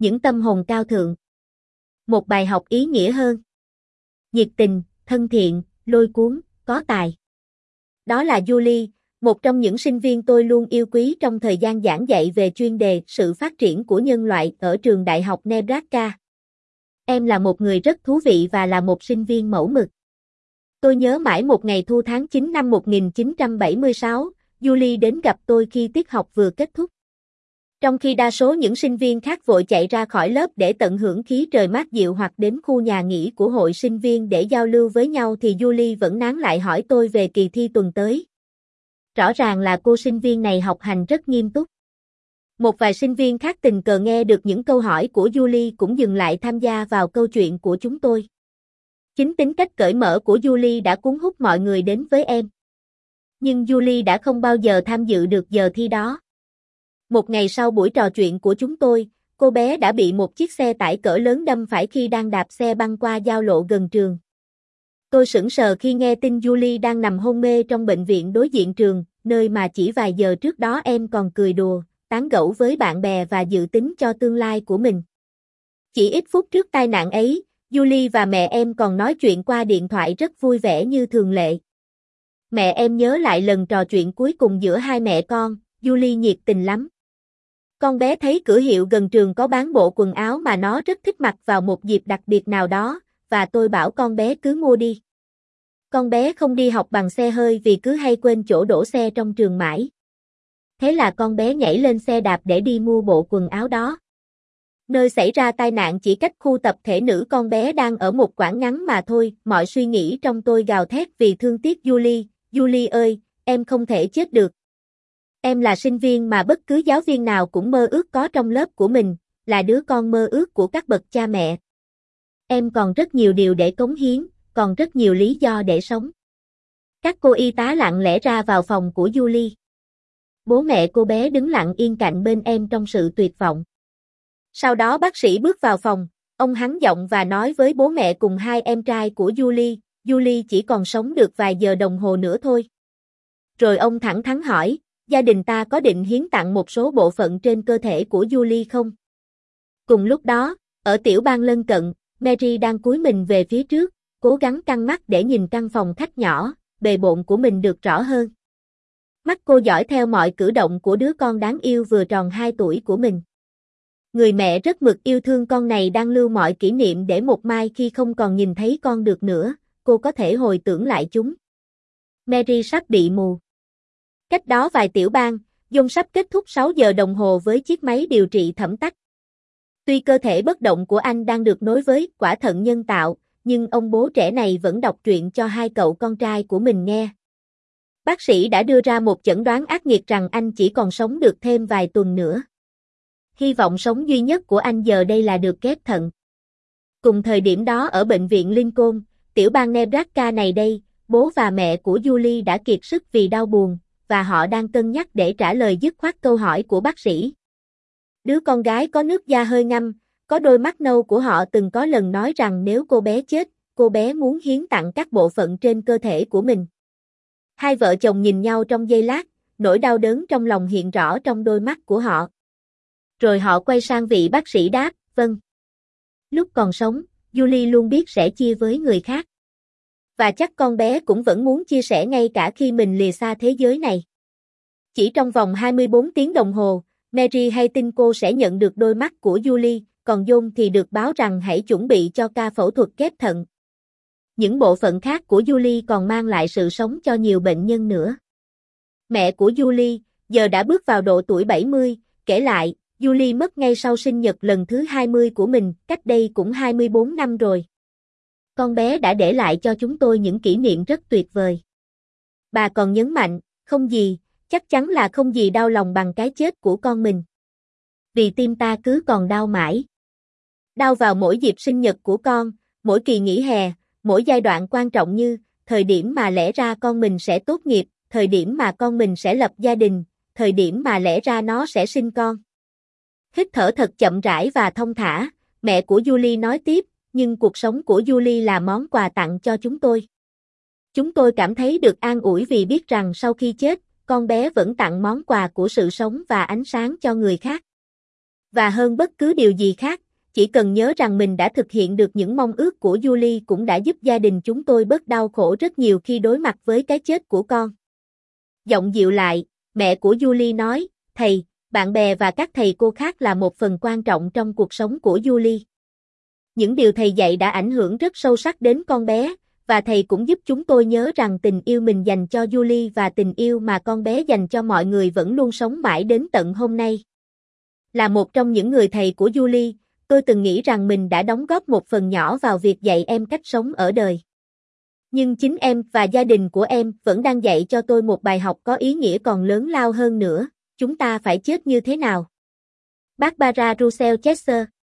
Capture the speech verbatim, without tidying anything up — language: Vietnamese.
những tâm hồn cao thượng. Một bài học ý nghĩa hơn. Nhiệt tình, thân thiện, lôi cuốn, có tài. Đó là Julie, một trong những sinh viên tôi luôn yêu quý trong thời gian giảng dạy về chuyên đề sự phát triển của nhân loại ở trường Đại học Nebraska. Em là một người rất thú vị và là một sinh viên mẫu mực. Tôi nhớ mãi một ngày thu tháng chín năm một nghìn chín trăm bảy mươi sáu, Julie đến gặp tôi khi tiết học vừa kết thúc. Trong khi đa số những sinh viên khác vội chạy ra khỏi lớp để tận hưởng khí trời mát dịu hoặc đến khu nhà nghỉ của hội sinh viên để giao lưu với nhau thì Julie vẫn nán lại hỏi tôi về kỳ thi tuần tới. Rõ ràng là cô sinh viên này học hành rất nghiêm túc. Một vài sinh viên khác tình cờ nghe được những câu hỏi của Julie cũng dừng lại tham gia vào câu chuyện của chúng tôi. Chính tính cách cởi mở của Julie đã cuốn hút mọi người đến với em. Nhưng Julie đã không bao giờ tham dự được giờ thi đó. Một ngày sau buổi trò chuyện của chúng tôi, cô bé đã bị một chiếc xe tải cỡ lớn đâm phải khi đang đạp xe băng qua giao lộ gần trường. Tôi sững sờ khi nghe tin Julie đang nằm hôn mê trong bệnh viện đối diện trường, nơi mà chỉ vài giờ trước đó em còn cười đùa, tán gẫu với bạn bè và dự tính cho tương lai của mình. Chỉ ít phút trước tai nạn ấy, Julie và mẹ em còn nói chuyện qua điện thoại rất vui vẻ như thường lệ. Mẹ em nhớ lại lần trò chuyện cuối cùng giữa hai mẹ con, Julie nhiệt tình lắm. Con bé thấy cửa hiệu gần trường có bán bộ quần áo mà nó rất thích mặc vào một dịp đặc biệt nào đó, và tôi bảo con bé cứ mua đi. Con bé không đi học bằng xe hơi vì cứ hay quên chỗ đổ xe trong trường mãi. Thế là con bé nhảy lên xe đạp để đi mua bộ quần áo đó. Nơi xảy ra tai nạn chỉ cách khu tập thể nữ con bé đang ở một quãng ngắn mà thôi, mọi suy nghĩ trong tôi gào thét vì thương tiếc Julie. Julie ơi, em không thể chết được. Em là sinh viên mà bất cứ giáo viên nào cũng mơ ước có trong lớp của mình, là đứa con mơ ước của các bậc cha mẹ. Em còn rất nhiều điều để cống hiến, còn rất nhiều lý do để sống. Các cô y tá lặng lẽ ra vào phòng của Julie. Bố mẹ cô bé đứng lặng yên cạnh bên em trong sự tuyệt vọng. Sau đó bác sĩ bước vào phòng, ông hắn giọng và nói với bố mẹ cùng hai em trai của Julie, Julie chỉ còn sống được vài giờ đồng hồ nữa thôi. Rồi ông thẳng thắn hỏi, gia đình ta có định hiến tặng một số bộ phận trên cơ thể của Julie không? Cùng lúc đó, ở tiểu bang lân cận, Mary đang cúi mình về phía trước, cố gắng căng mắt để nhìn căn phòng khách nhỏ, bề bộn của mình được rõ hơn. Mắt cô dõi theo mọi cử động của đứa con đáng yêu vừa tròn hai tuổi của mình. Người mẹ rất mực yêu thương con này đang lưu mọi kỷ niệm để một mai khi không còn nhìn thấy con được nữa, cô có thể hồi tưởng lại chúng. Mary sắp bị mù. Cách đó vài tiểu bang, John sắp kết thúc sáu giờ đồng hồ với chiếc máy điều trị thẩm tắc. Tuy cơ thể bất động của anh đang được nối với quả thận nhân tạo, nhưng ông bố trẻ này vẫn đọc truyện cho hai cậu con trai của mình nghe. Bác sĩ đã đưa ra một chẩn đoán ác nghiệt rằng anh chỉ còn sống được thêm vài tuần nữa. Hy vọng sống duy nhất của anh giờ đây là được ghép thận. Cùng thời điểm đó ở bệnh viện Lincoln, tiểu bang Nebraska này đây, bố và mẹ của Julie đã kiệt sức vì đau buồn, và họ đang cân nhắc để trả lời dứt khoát câu hỏi của bác sĩ. Đứa con gái có nước da hơi ngăm, có đôi mắt nâu của họ từng có lần nói rằng nếu cô bé chết, cô bé muốn hiến tặng các bộ phận trên cơ thể của mình. Hai vợ chồng nhìn nhau trong giây lát, nỗi đau đớn trong lòng hiện rõ trong đôi mắt của họ. Rồi họ quay sang vị bác sĩ đáp, vâng. Lúc còn sống, Julie luôn biết sẽ chia với người khác. Và chắc con bé cũng vẫn muốn chia sẻ ngay cả khi mình lìa xa thế giới này. Chỉ trong vòng hai mươi bốn tiếng đồng hồ, Mary hay tin cô sẽ nhận được đôi mắt của Julie, còn John thì được báo rằng hãy chuẩn bị cho ca phẫu thuật ghép thận. Những bộ phận khác của Julie còn mang lại sự sống cho nhiều bệnh nhân nữa. Mẹ của Julie, giờ đã bước vào độ tuổi bảy mươi, kể lại, Julie mất ngay sau sinh nhật lần thứ hai mươi của mình, cách đây cũng hai mươi bốn năm rồi. Con bé đã để lại cho chúng tôi những kỷ niệm rất tuyệt vời. Bà còn nhấn mạnh, không gì, chắc chắn là không gì đau lòng bằng cái chết của con mình. Vì tim ta cứ còn đau mãi. Đau vào mỗi dịp sinh nhật của con, mỗi kỳ nghỉ hè, mỗi giai đoạn quan trọng như, thời điểm mà lẽ ra con mình sẽ tốt nghiệp, thời điểm mà con mình sẽ lập gia đình, thời điểm mà lẽ ra nó sẽ sinh con. Hít thở thật chậm rãi và thông thả, mẹ của Julie nói tiếp, nhưng cuộc sống của Julie là món quà tặng cho chúng tôi. Chúng tôi cảm thấy được an ủi vì biết rằng sau khi chết, con bé vẫn tặng món quà của sự sống và ánh sáng cho người khác. Và hơn bất cứ điều gì khác, chỉ cần nhớ rằng mình đã thực hiện được những mong ước của Julie cũng đã giúp gia đình chúng tôi bớt đau khổ rất nhiều khi đối mặt với cái chết của con. Giọng dịu lại, mẹ của Julie nói, thầy, bạn bè và các thầy cô khác là một phần quan trọng trong cuộc sống của Julie. Những điều thầy dạy đã ảnh hưởng rất sâu sắc đến con bé, và thầy cũng giúp chúng tôi nhớ rằng tình yêu mình dành cho Julie và tình yêu mà con bé dành cho mọi người vẫn luôn sống mãi đến tận hôm nay. Là một trong những người thầy của Julie, tôi từng nghĩ rằng mình đã đóng góp một phần nhỏ vào việc dạy em cách sống ở đời. Nhưng chính em và gia đình của em vẫn đang dạy cho tôi một bài học có ý nghĩa còn lớn lao hơn nữa, chúng ta phải chết như thế nào? Barbara Russell Chester